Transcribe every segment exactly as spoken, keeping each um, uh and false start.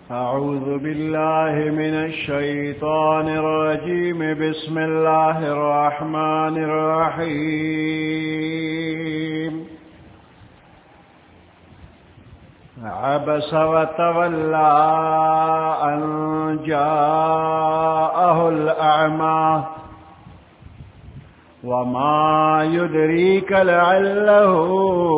أعوذ بالله من الشيطان الرجيم. بسم الله الرحمن الرحيم. عبس وتولى أن جاءه الأعمى وما يدريك لعله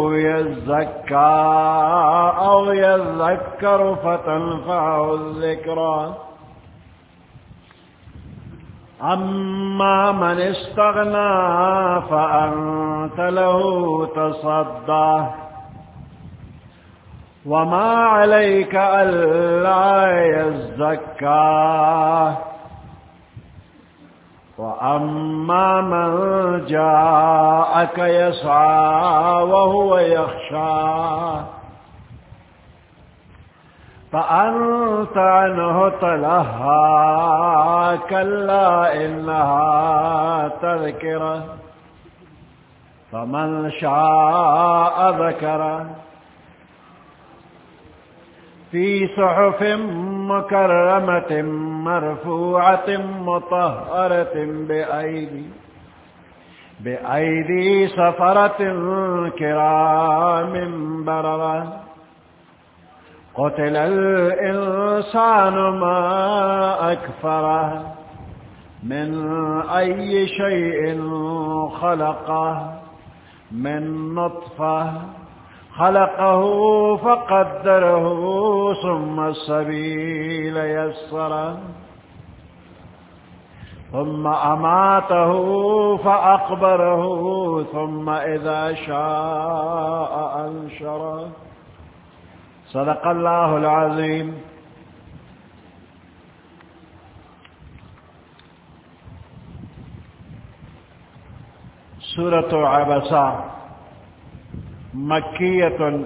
يزكى أو يذكر فتنفعه الذكرى. أما من استغنى فأنت له تصدى وما عليك ألا يزكى. وأما من جاءك يسعى وهو يخشى فأنت عنه تلهى كلا إنها تذكرة فمن شاء ذكره في صحف مكرمة مرفوعة مطهرة بأيدي بأيدي سفرة كرام بررة. قتل الإنسان ما أكفره من أي شيء خلقه من نطفة خلقه فقدره ثم السبيل يسره ثم أماته فأقبره ثم إذا شاء أنشره. صدق الله العظيم. سورة عبسة مكية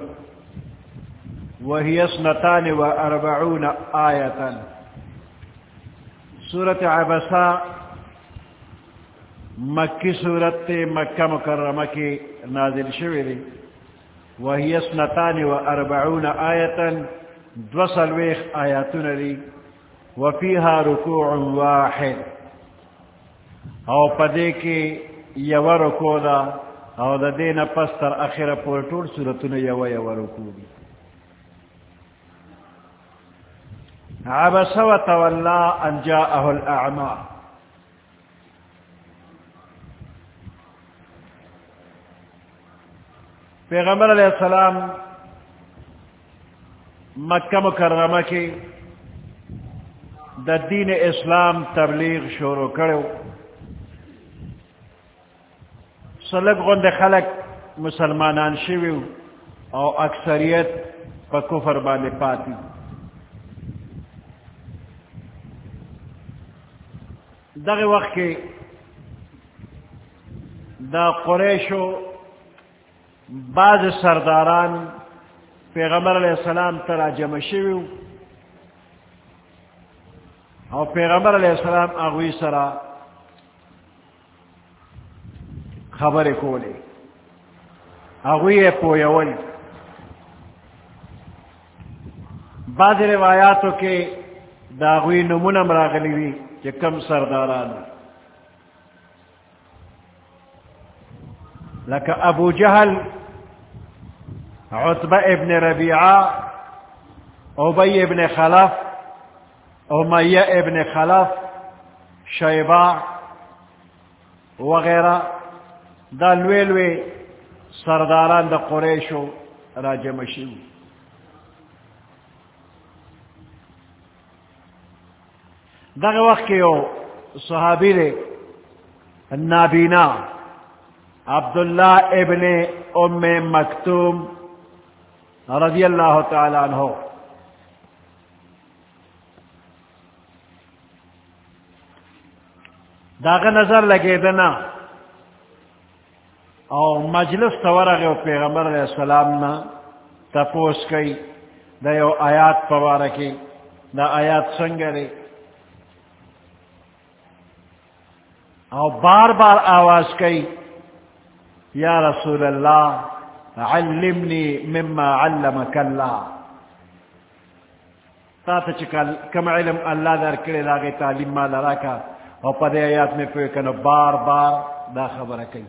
وهي اثنتان وأربعون آية. سورة عبسة مکی سورت مکہ مکرمہ کی نازل شوی وهي اثنتان وأربعون آية دوصل ويخ آياتنا لي وفيها ركوع واحد او پدیکی یو رکو دا او دا دین پستر اخیر پورٹور سورتون یو یو رکو دی. عبس وتولى أن جاءه الأعمى. پیغمبر علیہ السلام مکہ مکرمہ کی دا دین اسلام تبلیغ شروع کرو. سلگ غند خلق مسلمانان شویو او اکثریت پا کفر بانے پاتی. دغی وقت کی دا قریشو بعض سرداران پیغمبر علیہ السلام ترا جمع شویو او پیغمبر علیہ السلام اغوی سرا خبر کولے اغوی پویول. بعض روایاتوں کے دا اغوی نمونم راغلی دی کہ کم سرداران لکہ ابو جہل عتبہ ابن ربیعہ ابی ابن خلف امیہ ابن خلف شیبہ وغیرہ دا لوے لوے سرداران دا قریشو راجم شو. دا وقت کیو صحابی لے نابینا عبداللہ ابن ام مکتوم رضی اللہ تعالی عنہ داغ نظر لگے دنا او مجلس تورغ پیغمبر علیہ السلام نا تپوس کئی دا یو آیات پوارکی دا آیات سنگرے او بار بار آواز کئی یا رسول اللہ علمنی مما علمک اللہ. تا تا چکل کم علم اللہ در کرے لاغے تعلیم ما لراکا اور پدے آیات میں پوئے کنو بار بار دا خبر کئی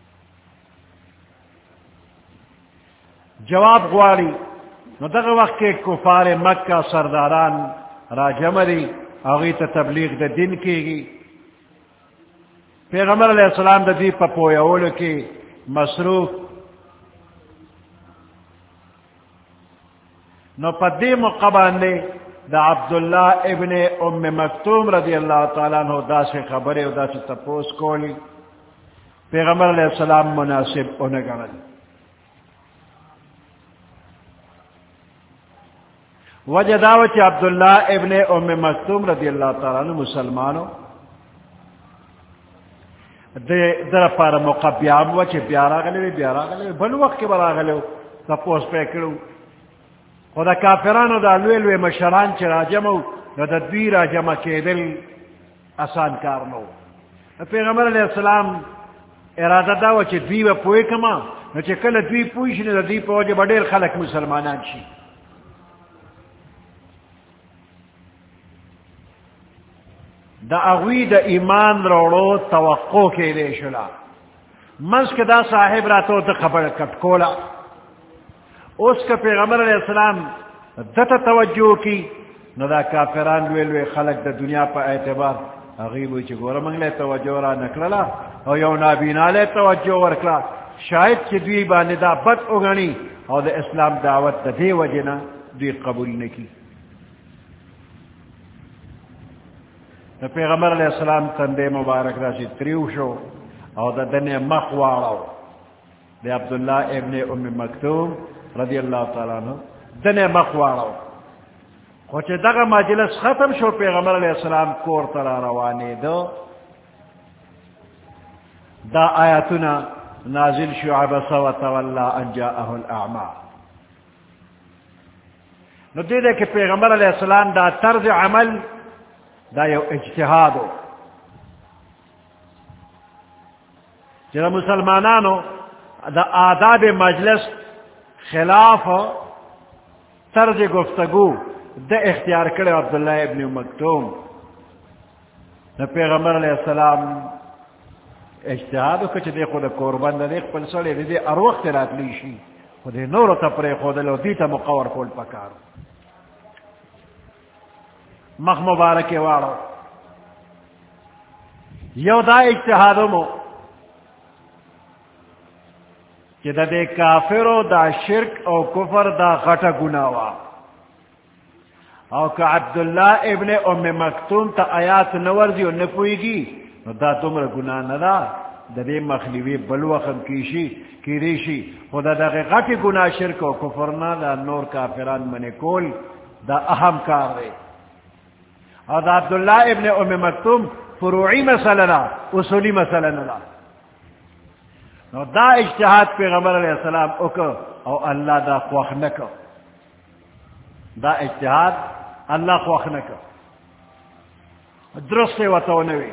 جواب غواری نو دغه وقت کے کفار مکہ سرداران را جمری اغیت تبلیغ دا دین کی گی پیغمبر علیہ السلام دا دی پا پویاولو کی مصروف نو پا دی مقبان نے دا عبداللہ ابن ام مکتوم رضی اللہ تعالیٰ عنہ دا سے خبرے و دا سے تپوس کولی پیغمبر علیہ السلام مناسب انگرد وجہ داوچ عبداللہ ابن ام مکتوم رضی اللہ تعالیٰ عنہ مسلمانوں در پار موقع بیام وچ بیارا گلے بیارا گلے بل وقت کے برا گلے تپوس پہ کرو خدا کافرانو دا لوی لوی مشران چی راجمو دا دوی راجمع کے دل آسان کار نو پیغمبر علیہ السلام ارادہ داو چی دوی با پوئی کما نو چی کل دوی پوئیش نو دا دوی پا وجہ بڑیر خلق مسلمانان شی دا اغوی دا ایمان روڑو توقع کے لے شلا منس کے دا صاحب راتو دا خبر کٹکولا اس کا پیغمبر علیہ السلام دتا توجہ کی نو دا کافران لوے لوے خلق دا دنیا پا اعتبار اغیبوی چی گورا منگلے توجہ را نکللا او یو نابینا لے توجہ ورکلا شاید چی دوی باندې دا بد اگنی او دا اسلام دعوت دا دی وجنا دوی قبول نکی دا پیغمبر علیہ السلام تندے مبارک دا سی تریو شو او دا دن مخوارو دا عبداللہ ابن ام مکتوم رضی اللہ تعالیٰ عنہ دن مخوارو خوچے دغا مجلس ختم شو پیغمبر علیہ السلام کور ترا روانے دو دا آیاتنا نازل شو عبس و تولا ان جاءه الاعمى نو دے دے کہ پیغمبر علیہ السلام دا طرز عمل دا یو اجتہادو جدا مسلمانانو دا آداب مجلس خلاف طرز گفتگو دا اختیار کرے عبداللہ ابن مکتوم دا پیغمبر علیہ السلام اجتہادو کچھ دے خود قربان دا دیکھ پل سڑے دے اروخت رات لیشی خود نورو تا پرے خود لو دیتا مقور کول پکارو مخ مبارک وارو یو دا اجتہادو مو کہ دا دے کافرو دا شرک او کفر دا غٹا گناوا او کہ عبداللہ ابن ام مکتوم تا آیات نورزی و نپوئی گی دا تمر گناہ ندا دا دے مخلیوی بلوخم کیشی کی ریشی خدا دا غٹی گناہ شرک و کفرنا دا نور کافران من کول دا اہم کار دے اور دا عبداللہ ابن ام مکتوم فروعی مسئلہ نا اصولی مسئلہ نا نو دا اجتہاد پیغمبر علیہ السلام اکو او اللہ دا خوخ نکو دا اجتہاد اللہ خوخ نکو درست وطو نوی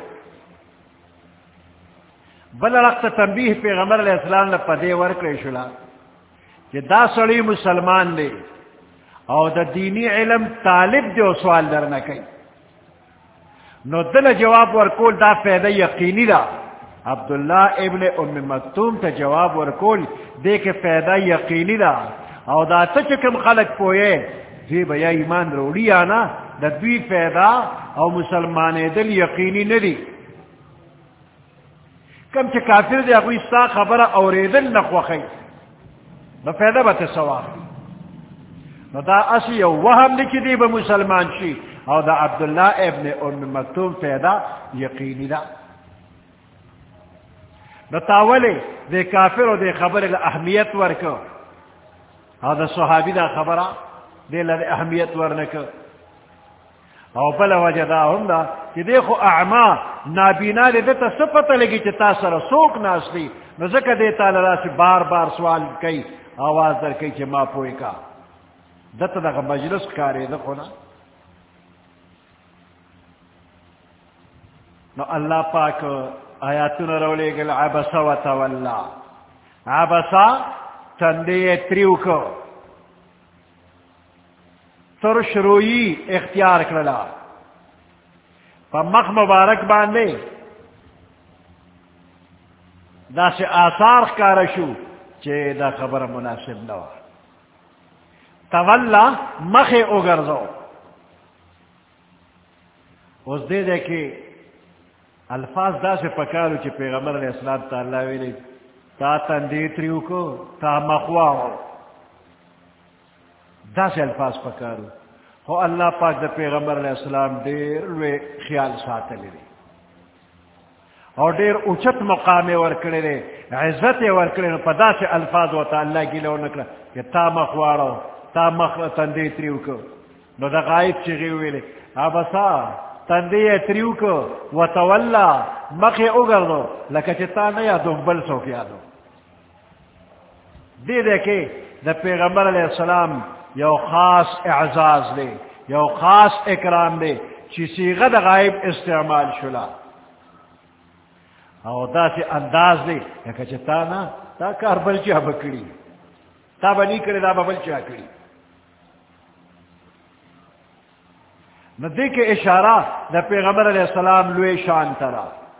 بل رقت تنبیح پیغمبر علیہ السلام نے پدے ورکڑی شلا کہ دا سڑی مسلمان دے او دا دینی علم طالب دے سوال در نکی نو دل جواب ورکول دا فیدہ یقینی دا عبداللہ ابن ام مکتوم تا جواب ورکول دے کے فیدہ یقینی دا او دا تچکم خلق پوئے دوی بیا ایمان روڑی آنا دا دوی فیدہ او مسلمان دل یقینی ندی کم چھ کافر دے اگوی ستا خبر اوریدل نخوخی نو فیدہ با تسواخی نو دا اسی یو وهم لکی دی با مسلمان شی او دا عبداللہ ابن ام مکتوم فیدہ یقینی دا نو تاولی دے کافر و دے خبر اہمیت ورکو او دا صحابی دا خبرہ دے لدے اہمیت ورنکو او بلا وجہ دا ہم دا کہ دیکھو اعما نابینا دے دیتا سپتا لگی چی تاثر سوک ناس دی نو ذکر دیتا لرا سی بار بار سوال کئی آواز در کئی چی ما پوئی کا دتا دا مجلس کاری دکھو نا نو اللہ پاک آیاتنا رولے گل عبسا و تولا عبسا تندے تریو کو ترش روئی اختیار کرلا پا مخ مبارک باندے دا سے آثار کارشو چے دا خبر مناسب نو تولا مخ اگرزو اس دے دے کہ الفاظ دا سے پکارو چے پیغمبر علیہ السلام تا اللہ ویلے تا تندیتریو کو تا مخواو دا سے الفاظ پکارو ہو اللہ پاک دا پیغمبر علیہ السلام دیر وے خیال ساتلی دی اور دیر اچت مقام ورکڑے دے عزت ورکڑے دے پدا سے الفاظ ہوتا اللہ کی لو نکلا کہ تا مخوارو تا مخ تندی تریو کو نو دا غائب چیغی ہوئے لے آبسا تندی تریو کو وطولا مخ اگر دو لکا چتا نیا دو بل سو کیا دو دے دے کہ دا پیغمبر علیہ السلام یو خاص اعزاز دے یو خاص اکرام دے چی صیغہ دا غائب استعمال شلا او دا سے انداز دے لکا چتا نا تا کار بلچہ بکڑی تا بنی کرے دا بلچہ کری نہ دیکھ اشارہ دا پیغمبر علیہ السلام لوے شان ترا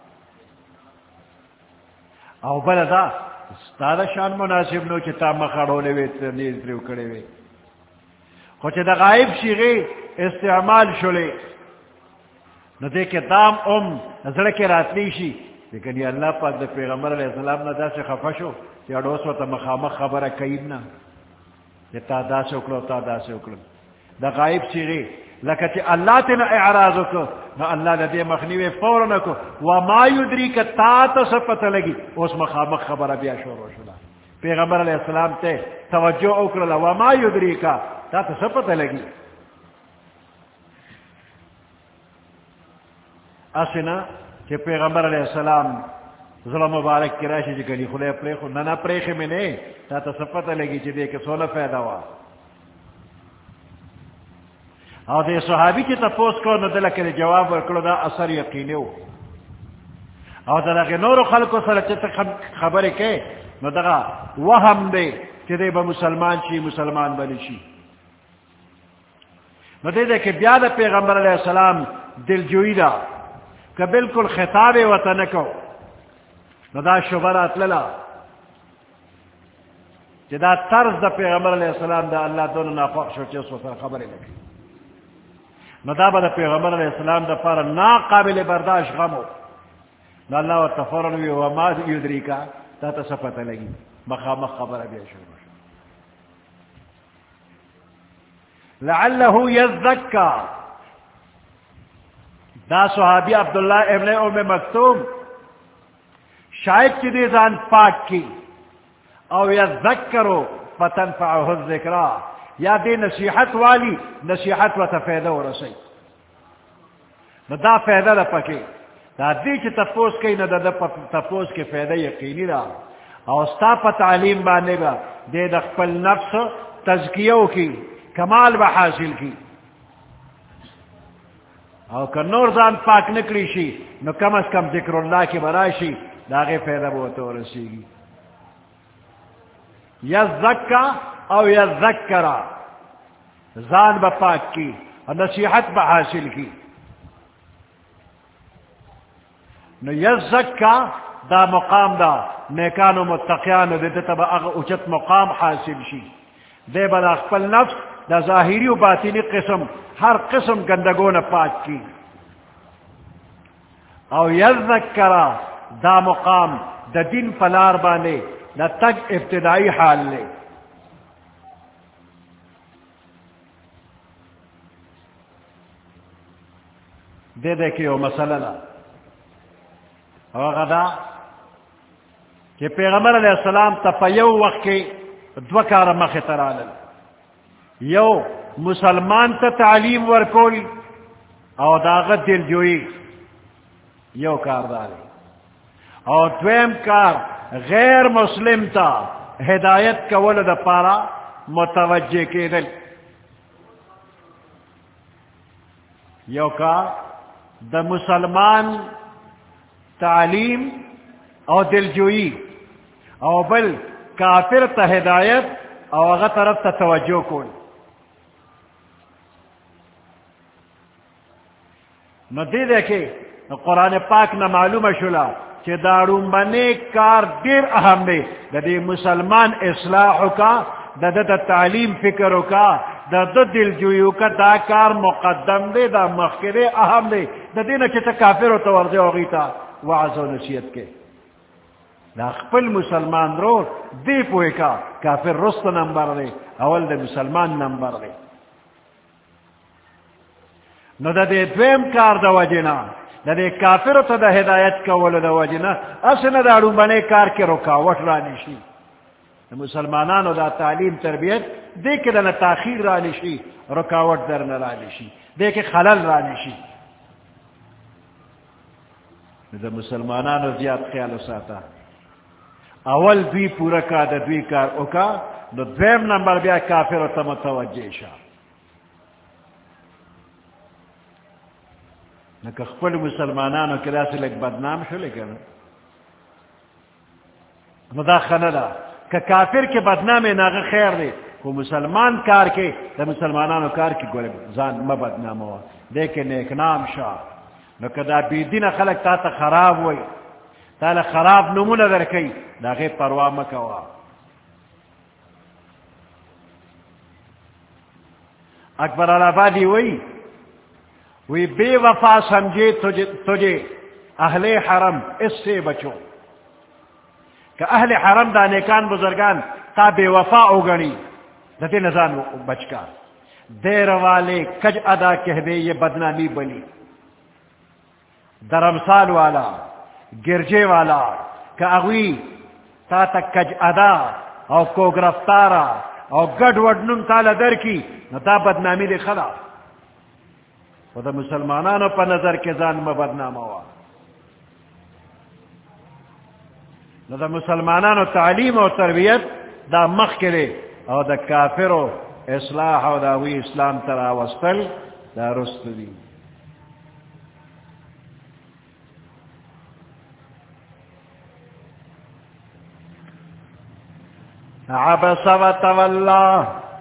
او بلدا ستادہ شان مناسب نو چتا مخاڑولے وے تنیز تریو کڑے وے خوچے دا غائب شیغے استعمال شلے نہ دیکھ دام ام زڑکے راتلی شی لیکن یہ اللہ پاک دا پیغمبر علیہ السلام نہ دا سے خفشو کہ اڑوس و تا مخامخ خبر قیبنا کہ تا دا سے اکلو تا دا سے اکلو دا غائب شیغے لکہ چی اللہ تینا اعراض کو نو اللہ دا دے مخنیوے فورن کو وما یدری کا تا تا سپت لگی اس مخامخ خبر بیا شورو شلا پیغمبر علیہ السلام تے توجہ اکرلا وما یدری کا تا تا سپت لگی اسنا کہ پیغمبر علیہ السلام ظلم مبارک کی راشی جی گلی خلے پریخو ننا پریخ میں نے تا تا سپت لگی چی دے کہ سونا فیدا ہوا او دے صحابی کی تپوس کو نو دلکہ دے جواب ورکلو دا اثر یقینیو او دلکہ نور خلقو سر چتا خبر کے نو دگا وہم دے چی دے با مسلمان شی مسلمان بنی شی نو دے دے کہ بیاد پیغمبر علیہ السلام دل جوئی دا کہ بالکل خطاب وطنکو نو دا شبرات للا چی دا طرز دا پیغمبر علیہ السلام دا اللہ دونو نافق شو چی سو سر خبر لگی مدابہ دا پیغمبر علیہ السلام دا پارا نا قابل برداشت غمو نا اللہ و تفرنوی وما یدری کا تا تا سپتا لگی مخامخ خبر بیا شروع لعلہو یذکا دا صحابی عبداللہ ابن ام مکتوم شاید چی دیزان پاک کی او یذکرو فتنفعہ الذکرہ یا دے نصیحت والی نصیحت و تفیدہ و رسی نہ دا فیدہ دا پکے دا دی چی تفوس کئی نہ دا تفوس کے فیدہ یقینی دا او ستا پا تعلیم بانے با دے دا خپل نفس تزکیو کی کمال با حاصل کی او کہ نور زان پاک نکلی شی نو کم از کم ذکر اللہ کی براشی دا غی فیدہ بہتو رسی گی یزکا او یذکرہ زان با پاک کی اور نصیحت با حاصل کی نو یزکا دا مقام دا نیکان و متقیان دے تبا اغا اچت مقام حاصل شی دے با دا خپل نفس دا ظاہری و باطنی قسم ہر قسم گندگون پاک کی او یذکرہ دا مقام دا دین پلار بانے دا تک ابتدائی حال لے دے دے کہ وہ مسئلہ لا غدا کہ پیغمبر علیہ السلام تپیو وقت کے دو کار مخ ترالل یو مسلمان تا تعلیم ورکول او داغت دل جوئی یو کار دارے اور دویم کار غیر مسلم تا ہدایت کا ولد پارا متوجہ کے دل یو کار دا مسلمان تعلیم او دلجوئی او بل کافر تا ہدایت او اغا طرف تا توجہ کول نو دے دیکھے نو قرآن پاک نہ معلوم شلا کہ دارون بنے کار دیر اہم دے دا دے مسلمان اصلاح کا دا دا, دا تعلیم فکر کا دا دا دل جویو کا دا کار مقدم دے دا مخکرے اہم دے دا دینا چتا کافر و توردے ہوگیتا وعظ و نصیحت کے دا خپل مسلمان رو دی پوئے کا کافر رست نمبر دے اول دا مسلمان نمبر دے نو دا دے دویم کار دا وجنا دا دے کافر تا دا ہدایت کا ولو دا وجنا اسنا دا رومبنے کار کے رکاوٹ رانشی مسلمانانو دا تعلیم تربیت دے کے دا تاخیر رانشی رکاوٹ در نرانشی دے کے خلل رانشی دا مسلمانانو زیاد خیال ساتا اول دوی پورا کا دا دوی کار اوکا دا دویم نمبر بیا کافر تا متوجہ شا نکا خپل مسلمانانو کلا سے لگ بدنام شو لیکن ندا خندا کہ کافر کے بدنام ناغ خیر دے کو مسلمان کار کے دا مسلمانانو کار کی گولے زان ما بدنام ہوا دیکھے نیک نام شا نکا دا بیدین خلق تا تا خراب ہوئی تا لے خراب نمون در کئی دا غیر پروا مکوا اکبر الابادی ہوئی وی بے وفا سمجھے تجھے, تجھے اہل حرم اس سے بچو کہ اہل حرم دا نیکان بزرگان تا بے وفا اگنی دتے نظام بچ کا دیر والے کج ادا کہہ دے یہ بدنامی بنی درمسال والا گرجے والا کہ اغوی تا تک کج ادا او کو گرفتارا او گڑ وڈنم تالا در کی نو تا بدنامی دے خلا و دا مسلمانانو پا نظر کے زان میں بدنام ہوا نو دا مسلمانانو تعلیم و تربیت دا مخ کرے او دا کافر و اصلاح و داوی اسلام ترا وستل دا رست دی عبس و تولا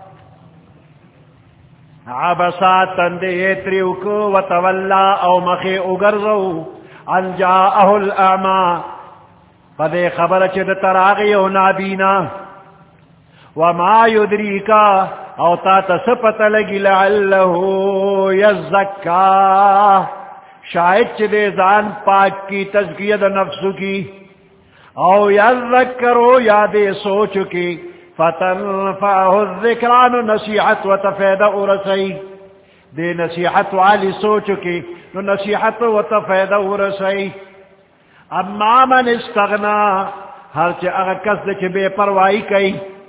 عبسا تندے ایتریو کو و تولا او مخی اگرزو ان جاءہ الاعما قدے خبر چد تراغی و نابینا وما یدریکا او تا تسپت لگی لعلہو یزکا شاید چدے زان پاک کی تزکیت نفسو کی او یذکرو یادے سوچ کی فتنفعه الذکران نصیحت و تفید ارسی دے نصیحت والی سوچ کی نو نصیحت و تفید ارسی اما من استغنا ہر چے اگر کس دے چے بے پروائی کئی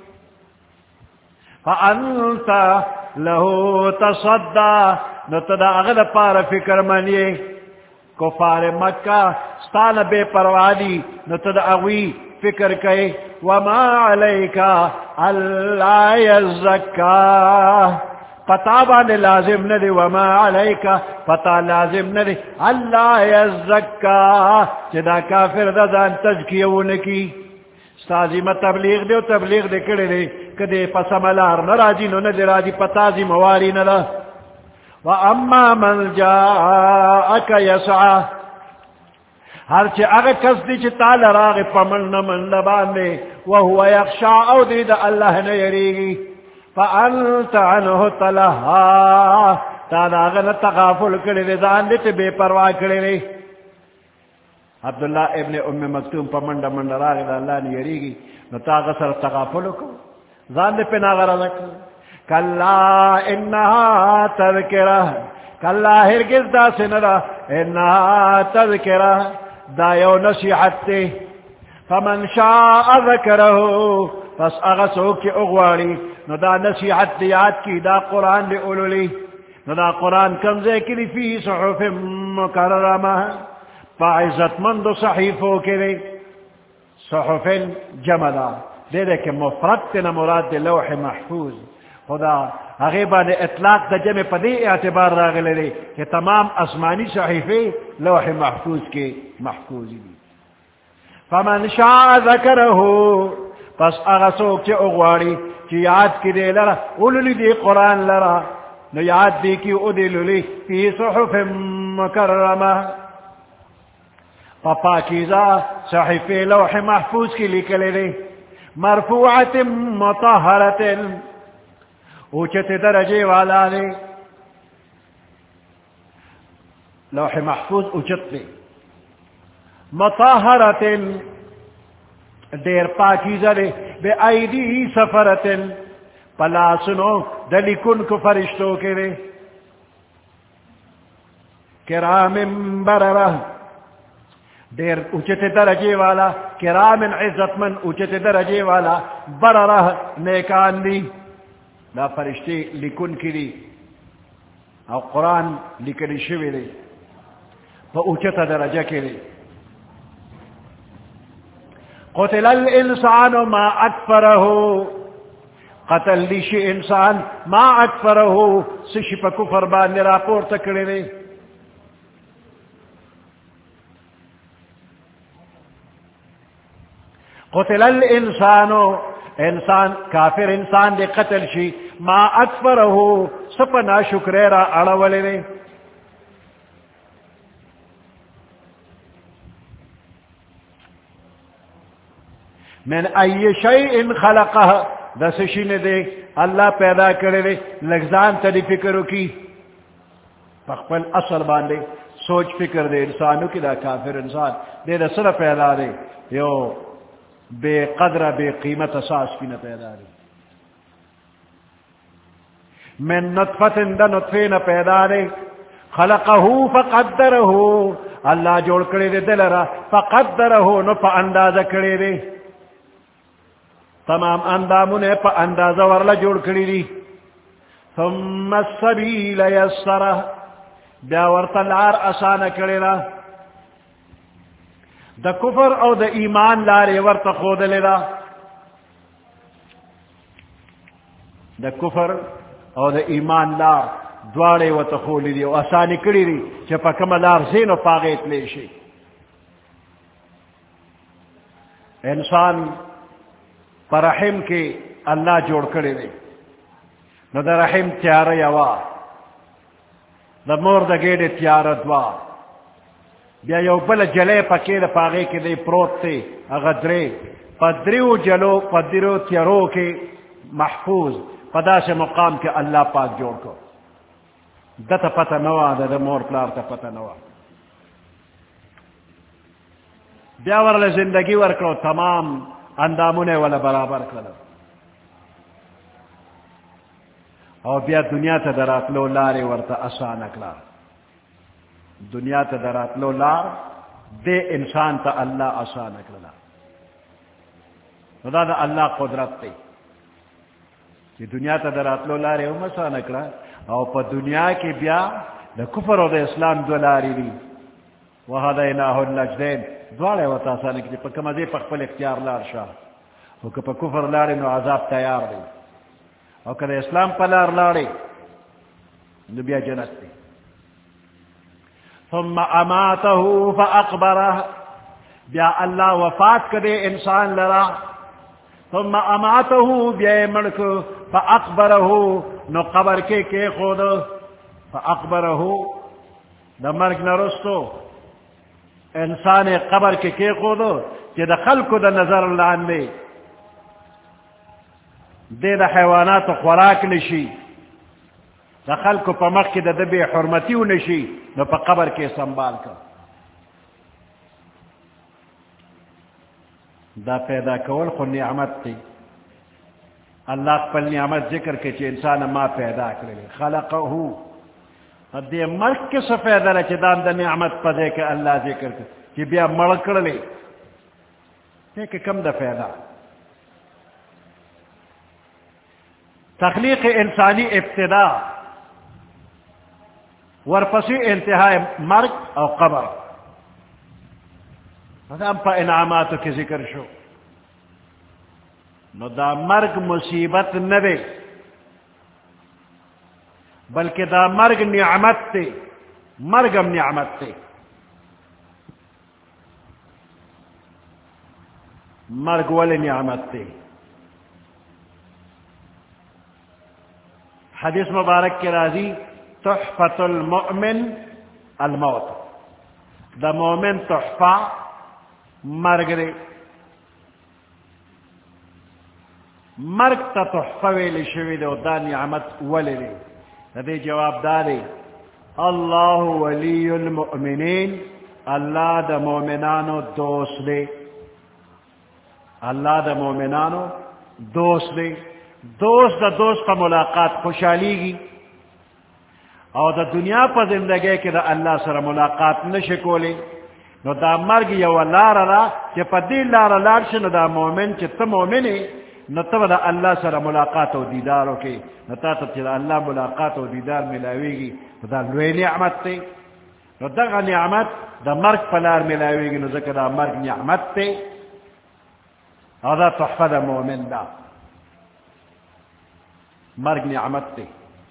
فانتا لہو تصدا نو تدا اگر پار فکر منیے کفار مکہ ستان بے پروادی نو تدا اغوی فکر کئی وما علیکا اللہ یزکا پتا بانے لازم ندی وما علیکا پتا لازم ندی اللہ یزکا چدا کافر دا دان تزکیونکی ستازی ما تبلیغ دے و تبلیغ دے کڑے دے کدے پسملار نراجی نو ندی راجی پتازی مواری ندا واما من جاءک یسعا ہر چے اگر کس دی چے تال راغ پمن نمن لباندے وہو یخشا او دی دا اللہ نیریگی فانت عنہ تلہا تا دا اگر تغافل کرے دے دان دی تے بے پرواہ کرے دے عبداللہ ابن ام مکتوم پمن نمن راغ دا اللہ نیریگی نو تا غسر تغافل کو دان دی پہ ناغر رکھو کلا انہا تذکرہ کلا ہرگز دا سنرہ انہا تذکرہ دا یو نصیحت تے فمن شاء ذکرہو پس اغسو کی اغواری نو دا نصیحت دیات کی دا قرآن دی اولولی نو دا قرآن کم ذکری فی صحف مکرمہ پا عزت مند صحیفوں کے لئے صحف جمدہ دے دے کہ مفرد تینا مراد دے لوح محفوظ خدا غیبا نے اطلاق دا جمع پدی اعتبار راغلے دے کہ تمام اسمانی صحیفے لوح محفوظ کے محفوظ دی فمن شاء ذکرہو پس اغسوک چے اغواری چی یاد کی دے لرا اولولی دی قرآن لرا نو یاد دی کی او دی لولی فی صحف مکرمہ پاکیزہ صحیفہ لوح محفوظ کی لکھلے دے مرفوعت مطہرت اوچت درجے والا دے لوح محفوظ اوچت دے مطہرت دیر پاکیزہ دے بے ایدی سفرت پلاسنو دلکن کو فرشتوں کے دے کرام بررہ دیر اچت درجے والا کرام عزت من اچت درجے والا بررہ نیکان دی لا فرشتے لکن کی دی او قرآن لکلی شوی دی فا اچت درجہ کی دی قتل الانسان ما اکفرہ قتل لیش انسان ما اکفرہ سشی پا کفر باندے راپور تکڑے دی قتل الانسان انسان کافر انسان دے قتل شی ما اکفرہ سپنا شکریرا اڑولے دے من ای شیئن خلقہ دس شین دے اللہ پیدا کرے دے لگزان تری فکرو کی پخپل اصل باندے سوچ فکر دے انسانو کی دا کافر انسان دے دا سر پیدا دے یو بے قدر بے قیمت اساس کی نہ پیدا دے من نطفت دا نطفے نہ پیدا دے خلقہ فقدرہ اللہ جوڑ کرے دے دلرا فقدرہ نو پا اندازہ کرے دے تمام انداموں نے پا اندازہ ورلا جوڑ کری دی ثم السبیل یسرہ بیا ورطلار آسان کرے دا دا کفر او دا ایمان لارے ورط خود لے دا دا کفر او دا ایمان لار دوارے ورط خود لے دی او آسانی کری دی چپا کم لار زین و پاغیت لے شی انسان پر رحم کے اللہ جوڑ کرے دے نو دا رحم تیار یوا دا مور دا گیڑے تیار دوا بیا یو بل جلے پکے دا پاگے کے دے پروت تے اغدرے پدریو جلو پدریو تیارو کے محفوظ پدا سے مقام کے اللہ پاک جوڑ کو دا تا پتا نوا دا دا مور پلار تا پتا نوا بیا ورل زندگی ورکو تمام اندامونے والا برابر کرو اور بیا دنیا تا درات لو لارے ورطا آسان اکلا دنیا تا درات لو لار دے انسان تا اللہ آسان اکلا خدا دا اللہ قدرت تے کہ دنیا تا درات لو لارے ہم آسان اکلا اور پا دنیا کی بیا دا کفر و دا اسلام دو لاری دی وَهَدَيْنَاهُ النَّجْدَيْنِ دوارے وطا آسان اکلی پا کمزے پا خپل اختیار لار شاہ او کہ پا کفر لارے نو عذاب تیار دی او کہ اسلام پا لار لارے نو بیا جنت دی ثم اماتہ فاقبرہ بیا اللہ وفات کدے انسان لرا ثم اماتہ بیا ملک فاقبرہ نو قبر کے کے خود فاقبرہ دا مرگ نرستو انسان قبر کے کے خود کہ دا خلق دا نظر لان دے دے دا حیوانات خوراک نشی دا خلق پا مخ کی دا دبی حرمتیو نشی نو پا قبر کے سنبال کر دا پیدا کول خو نعمت تی اللہ پل نعمت ذکر کے چی انسان ما پیدا کرے خلقہو دے مرک کے سفیدہ لچے دان دا نعمت پا دے کہ اللہ ذکر کر کہ بیا مڑکڑ لے دیکھ کم دا پیدا تخلیق انسانی ابتدا ورپسی انتہائی مرگ او قبر ہم پا انعاماتو کی ذکر شو نو دا مرگ مصیبت نبے بلکہ دا مرگ نعمت تے مرگم نعمت تے مرگ والے نعمت تے حدیث مبارک کے راضی تحفۃ المؤمن الموت دا مومن تحفہ مرگ دے مرگ تا تحفہ ویلی شوی دے دا نعمت ولی دے دے جواب دارے اللہ ولی المؤمنین اللہ دا مومنانو دوست دے اللہ دا مومنانو دوست دے دوست دا دوست کا ملاقات خوشحالی گی اور دا دنیا پا زندگی کے دا اللہ سر ملاقات نشکولے نو دا مرگ یو لارا را چی پا دی لارا لارش نو دا مومن چی تا مومنی نو تا دا اللہ سر ملاقات و دیدارو کے نو تا تا چی دا اللہ ملاقات و دیدار ملاوی گی نو دا لوی نعمت تے نو دا نعمت دا مرگ پلار ملاوی گی نو ذکر دا مرگ نعمت تے اور دا تحفہ دا مومن دا مرگ نعمت تے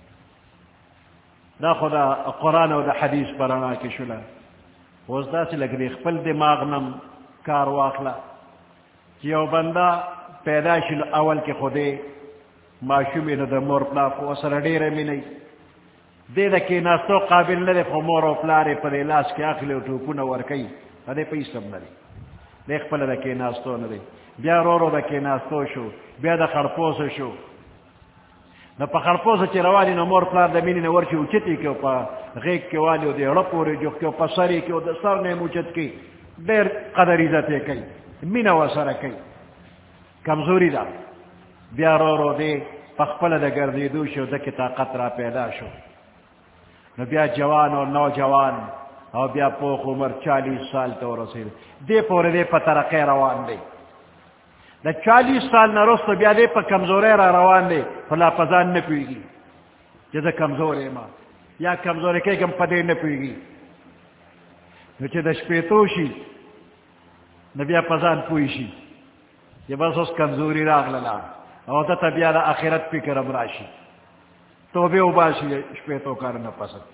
دا خدا قرآن و دا حدیث پرانا کی شلا وزدا سے لگ دی خپل دماغ نم کار واخلا چیو بندہ پیدا شل اول کے خودے معشومی نو دا مور پلا خو اصر دیر می نئی دے دا کی ناستو قابل ندے خو مور و پلارے پر الاس کے آخلی و ٹوکونا ورکی دے پیسم ندے دے خپل دا کی ناستو ندے بیا رو رو دا کی ناستو شو بیا دا خرپوس شو نو پا خرپوس چی روانی نو مور پلار دا مینی نور چی اچتی کیو پا غیق کی والی و دی رپوری جو کیو پا سری کیو دا سر نیم اچت کی دیر قدر عزتی کئی مین و سر کئی کمزوری دا بیا رو رو دی پا خپل دا گردی دو شو دا کی طاقت را پیدا شو نو بیا جوان و نوجوان او بیا پوخ عمر چالیس سال تو رسید دی پوری دی پا ترقی روان دی دا چالیس سال نرست بیا دے پا کمزورے را روان دے فلا پزان نپویگی جزا کمزورے ما یا کمزورے کئی کم پدے نپویگی نو چی دا شپیتو شی نبیا پزان پوی شی یہ بس اس کمزوری راغ للا او تا تبیا دا آخرت پی کرم راشی تو بے اوباشی شپیتو کارنا پسند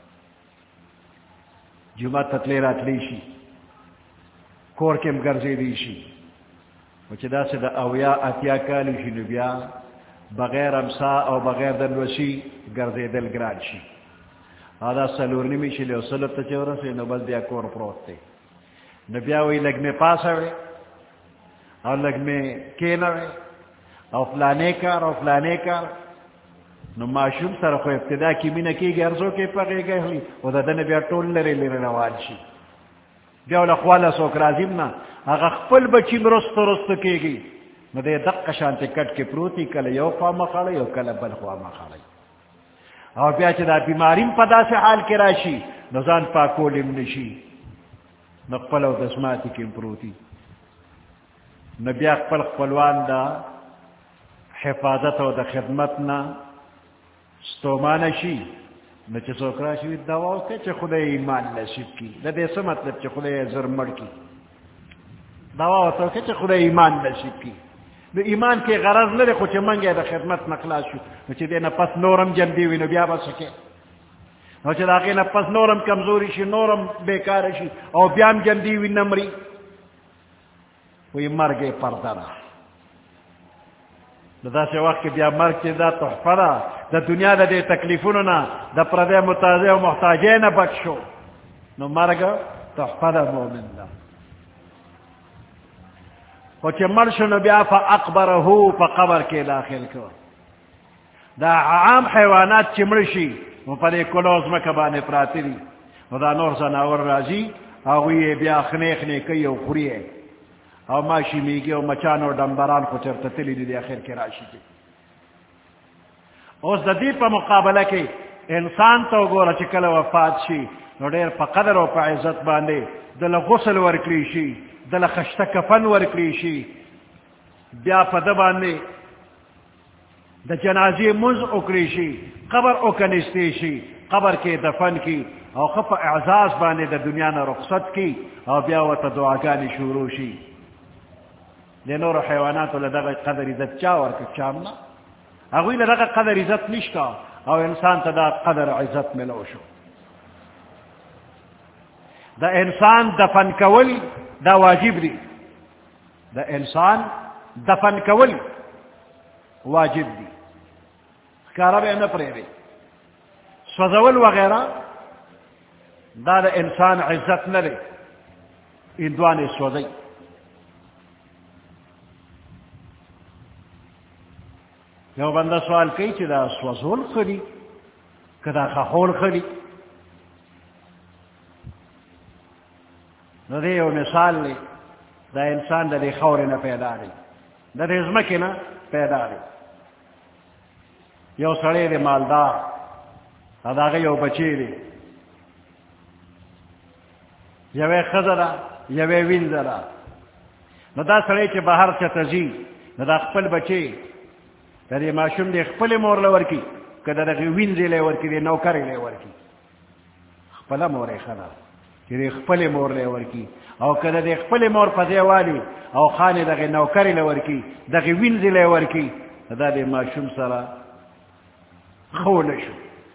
جمعہ تتلی راتلی شی کور کم گرزی دی شی وچی دا سے دا اویا اتیا کالی شی نبیا بغیر امسا او بغیر دن وسی گردے دل گران شی آدھا سلور نمی شی لے و سلط تا چورا سے نبل دیا کور پروت تے نبیا وی لگ میں پاس ہوئے او لگ میں کین ہوئے او فلانے کار او فلانے کار نو معشوم سر خو ابتدا کی مینہ کی گرزو کے پاگے گئے ہوئی او دا دن بیا ٹول لرے لرے روان شی بیا اولا خوالا سوک رازیم نا اگا خپل بچیم رست رست کے گی نو دے دق شانتے کٹ کے پروتی کل یو خواہ مخاڑی او کل بل خواہ مخاڑی اور بیا چی دا بیماریم پدا سے حال کے راشی نو زان پاکولیم نشی نو خپل او دسماتی کم پروتی نو بیا خپل خپلوان دا حفاظت او دا خدمتنا ستومان شی نو چی سوکرا شوی دواو که چی خدا ایمان نصیب کی ندے سا مطلب چی خدا زرمڑ کی دواو تو که چی خدا ایمان نصیب کی نو ایمان کے غرض لرے خو چی منگے دا خدمت نخلاص شو نو چی دے نا پس نورم جندیوی نو بیا بسکے نو چی داقی نا پس نورم کمزوری شی نورم بیکار شی او بیام جندیوی نمری وی مرگے پردرہ دا سے وقت بیا مرگ چی دا تحفہ دا دا دنیا دا دے تکلیفونو نا دا پردے متازے و محتاجے نا بچشو نو مرگ تحفہ دا مومن دا و چی مرشو نو بیا فا اقبرہو فا قبر کے داخل کو دا عام حیوانات چی مرشی و پا دے کلوز مکبانے پراتی دی و دا نور زناور رازی آگوی بیا خنیخنے کئی و خوریے او ماشی میگی او مچان او ڈمبران کو چرتا تلی دی, دی آخر کے راشی کی اوز دا دی پا مقابلہ کے انسان تو گورا چکل وفات شی نو دیر پا قدر و پا عزت باندے دل غسل ورکلی شی دل خشت کفن ورکلی شی بیا پا دباندے دا جنازی منز اکلی شی قبر اکنستی شی قبر کے دفن کی او خف اعزاز باندے دا دنیا نا رخصت کی او بیا و تا دعاگانی شروع شی دے نور حیوانات لدغا قدر عزت چاور که چامنا اگوی لدغا قدر عزت نشتا او انسان تا دا قدر عزت ملو شو دا انسان دفن کول دا واجب دی دا انسان دفن کول واجب دی کارا بے نپرے دی سوزول وغیرہ دا دا انسان عزت نہ لے اندوان سوزی یو بندہ سوال کئی چی دا سوزول خلی کدا خخول خلی نو دے یو مثال لے دا انسان دا دے خوری نا پیدا لے دا دے ازمکی نا پیدا لے یو سڑے دے مالدار اداغ یو بچی دے یوے خزرہ یوے وینزرہ نو دا سڑے چی باہر چا تزی نو دا خپل بچی دا دے معشوم دے خپل مور لور کی کدا دا وینزی لے ور کی دے نوکری لے ور کی خپل مور خدا چی دے خپل مور لے ور کی او کدا دے خپل مور پدے والی او خانی دا نوکری لے ور کی دا وینزی لے ور کی دا دے معشوم سرہ خول شو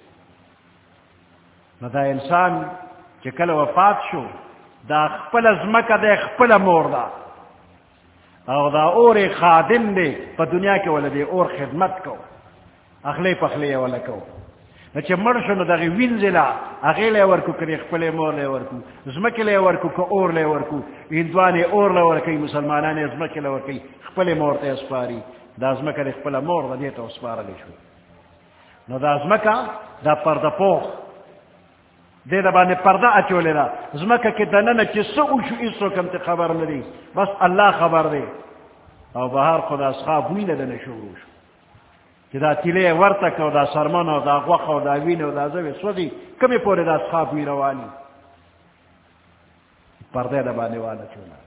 نو دا انسان چی کل وفات شو دا خپل ازمکا دا خپل مور دا او دا اور خادم دے پا دنیا کے والا دے اور خدمت کو اخلی پخلی والا کو نو چی مرشو نو دا غی وینزلا اغی لے ورکو کری خپل مور لے ورکو ازمک لے ورکو که اور لے ورکو اندوانی اور لے ورکی مسلمانان ازمک لے ورکی خپل مور تے اسپاری دا ازمک دے خپل مور دا دیتا اسپارا لے شو نو دا ازمکا دا پرد پوخ دے دا بانے پردہ اچولے دا ازمکا کی دننا چی سو اوشو اسو کم تی خبر ندی بس اللہ خبر دے او بہار خدا اصحاب وین دن شروع شو چی دا تیلے ورتک او دا سرمان او دا غوخ او دا وین او دا زوی سوزی کمی پوری دا اصحاب وی روانی پردے دا بانے والا چولا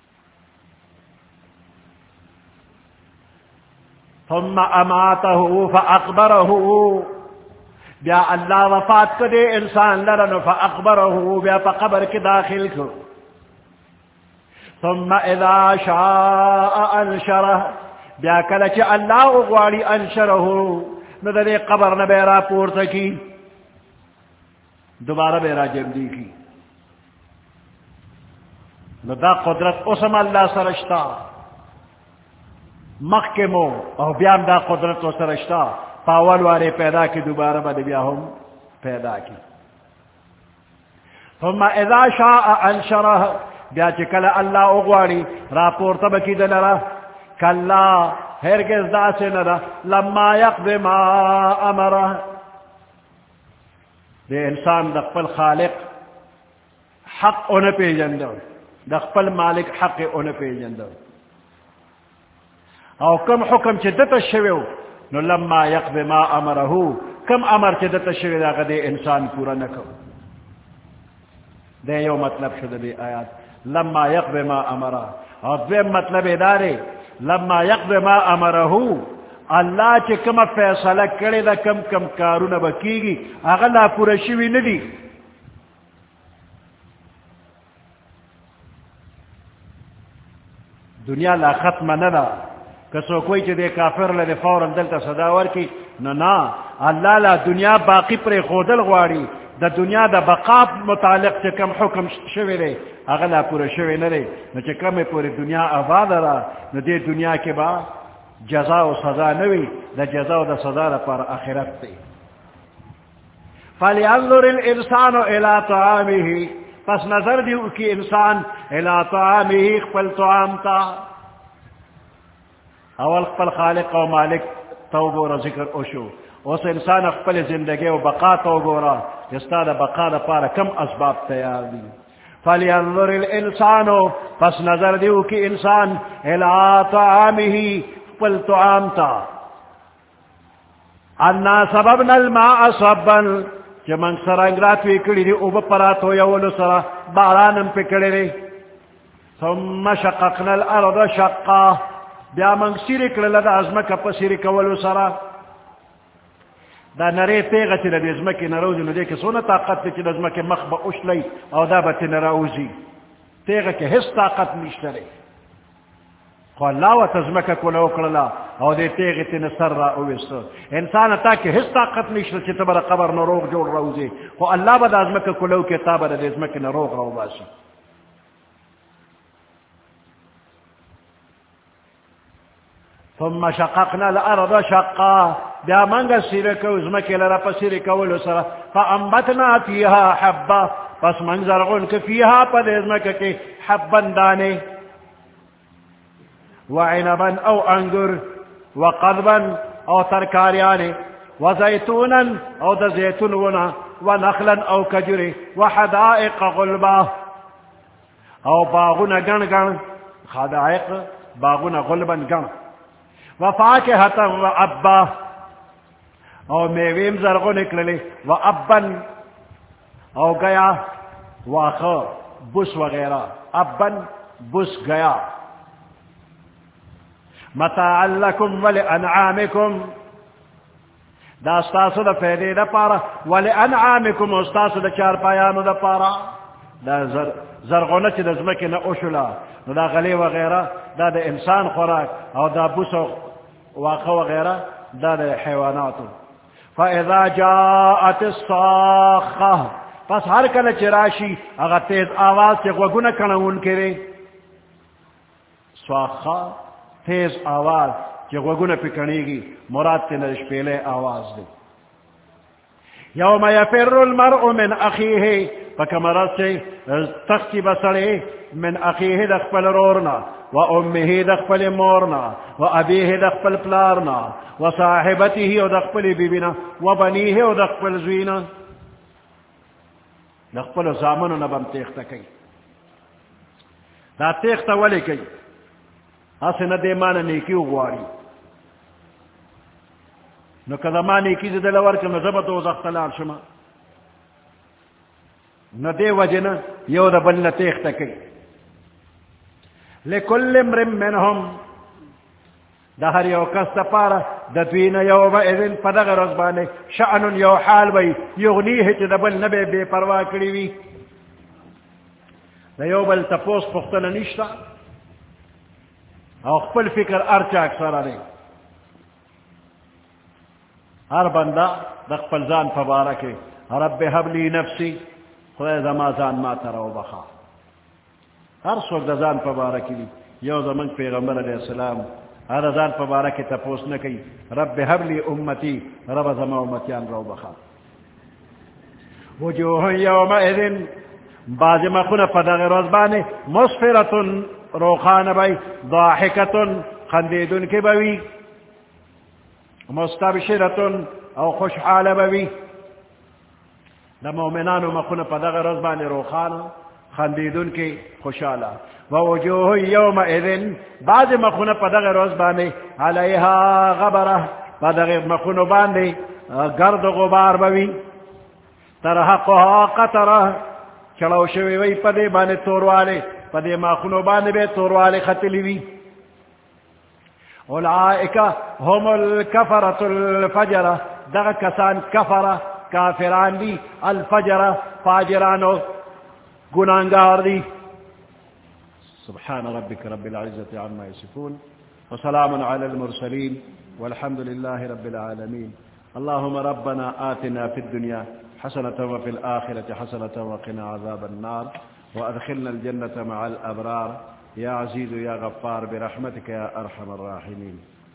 ثم اماته فاقبره بیا اللہ وفات کدے انسان لرن فاقبره بیا پا قبر کی داخل کو ثم اذا شاء انشره بیا کلچ اللہ اغواری انشره ندر قبر نبیرا پورتا کی دوبارہ بیرا جمدی کی ندا قدرت اسم اللہ سرشتا مخ کے مو اور بیام دا قدرت و سرشتا پاول والے پیدا کی دوبارہ بد بیا ہم پیدا کی ثم اذا شاء انشرہ بیا چکل اللہ اغواری راپور تبکی دلرہ کلا ہرگز دا سے نرہ لما یقض ما امرہ دے انسان دقبل خالق حق ان پہ جندو دقبل مالک حق ان پہ جندو او کم حکم چی دتا شویو نو لما یقض ما امرہو کم امر چی دتا شوی دا غدے انسان پورا نکو دے یو مطلب شد دے آیات لما یقض ما امرہ اور دویم مطلب دارے لما یقض ما امرہو اللہ چی کم فیصلہ کرے دا کم کم کارون بکیگی اغلا پورا شوی ندی دنیا لا ختم ندا کسو کوئی چی دے کافر لدے فوراً دلتا صداور کی نا نا اللہ لا دنیا باقی پر خودل غواری دا دنیا دا بقاب متعلق چی کم حکم شوی دے اغلا پورا شوی ندے نا چی کم پوری دنیا آباد را نا دے دنیا کے با جزا و سزا نوی دا جزا و دا سزا دا پر آخرت دے فَلْيَنظُرِ الْإِنسَانُ إِلَىٰ طَعَامِهِ پس نظر دیو کی انسان الى طعامه خپل طعام تا اول خپل خالق و مالک تو گورا ذکر اوشو اس انسان خپل زندگی و بقا تو گورا جستا بقا دا پارا کم اسباب تیار دی فَلْيَنظُرِ الْإِنسَانُ پس نظر دیو کی انسان الى طعامه خپل طعام تا انا سببنا الماء صبا کہ من سرنگرات وی کڑی دی او بپراتو یولو سرا بارانم پہ کڑی دی ثم شققنا الارض شقا بیا من سیری کڑی لدا ازمکا پا سیری کولو سرا دا نرے تیغا چی لدی ازمکی نروزی نو دیکھ سونا طاقت تی چی ازمکی مخ با اشلی او دا با تی نروزی تیغا کی حس طاقت نیشتری خو اللہ و تزمکا کلو کرلا او دے تیغی تی نسر را اویسو انسان تاکی حس طاقت نیشتر چی تبرا قبر نروغ جوڑ روزی خو اللہ با دا ازمکا کلو کی تابا دا ازمکی نروغ رو باسی ثم شققنا الارض شقا بیا منگا سیرکو ازمکی لرا پا سیرکو لسرا فانبتنا فیها حبا پس منظر ان کے فیہا پد ازمک کے حبن دانے وعنبا او انگر وقضبا او ترکاریانے وزیتونا او دا زیتون ونا ونخلا او کجری وحدائق غلبا او باغنا گن گن حدائق باغنا غلبا گن وفاکہتا وعبا او میویم زرغو نکللی وعبن او گیا واخ بس وغیرہ ابن بس گیا متاعا لکم ولانعامکم دا استاسو دا فیدے دا پارا ولانعامکم استاسو دا چار پایانو دا پارا دا زر زرغونه چی دا زمکی نا اشلا دا غلی وغیرہ دا دا انسان خوراک او دا بس واخ وغیرہ دا دا حیواناتو فاذا جاءت الصاخة پس ہر کل چراشی اگر تیز آواز سے غوگونا کنون کرے صاخة تیز آواز جو غوگونا پکنی گی مراد تنرش پیلے آواز دے یوم یفر المرء من اخیه فکمرد سے تختی بسرے من اخیه دخپل رورنا و امه دخپل مورنا و ابیه دخپل پلارنا و صاحبته و دخپل بیبینا و بنیه و دخپل زوینا دخپل زامنو نبم تیختا کئی دا تیختا ولی کئی اسی ندے مانا نیکیو غواری نو کدا ما نیکی زدل ورکم نزبتو زختلال شما نو دے وجنا یو دا بلنا تیختا کئی لکل امرم منہم دا ہر یو کس پارا دا دوین یوم اذن پدغ رزبانے شأن یو حال بی یغنیه چی دا بل نبی بے پروا کریوی دا یو بل تپوس پختن نشتا او خپل فکر ارچا اکثر آنے ہر بندہ دا خپل زان فبارکے رب حبلی نفسی خدای زما زان ما ترو بخا ہر سوک دا زان فبارکی لی یو زمان پیغمبر علیہ السلام ہر زان فبارکی تپوس نکی رب حبلی امتی رب زما امتیان رو بخا وجوہ یوم اذن باز مخون پدغ رزبانی مصفرتن روخان بی ضاحکتن خندیدن کی بوی مستبشرتن او خوشحال بوی دا مومنانو مخون پدغ رزبانی روخان خندیدن کی خوشحالا ووجوہ یوم اذن بعض مخون پدغ رزبانی علیہا غبرہ پدغ مخون باندی گرد غبار بوی ترحقها قطرہ چلو شوی وی پدے بانے توروالے پدے مخون باندی بے توروالے خطلی وی اولئیکا هم الکفرت الفجرہ دغ کسان کفرہ کافران دی الفجرہ فاجرانو گناہگار دی سبحان ربك رب العزة عما يصفون وسلام على المرسلين والحمد لله رب العالمين اللهم ربنا آتنا في الدنيا حسنة وفي الآخرة حسنة وقنا عذاب النار وأدخلنا الجنة مع الأبرار يا عزيز يا غفار برحمتك يا أرحم الراحمين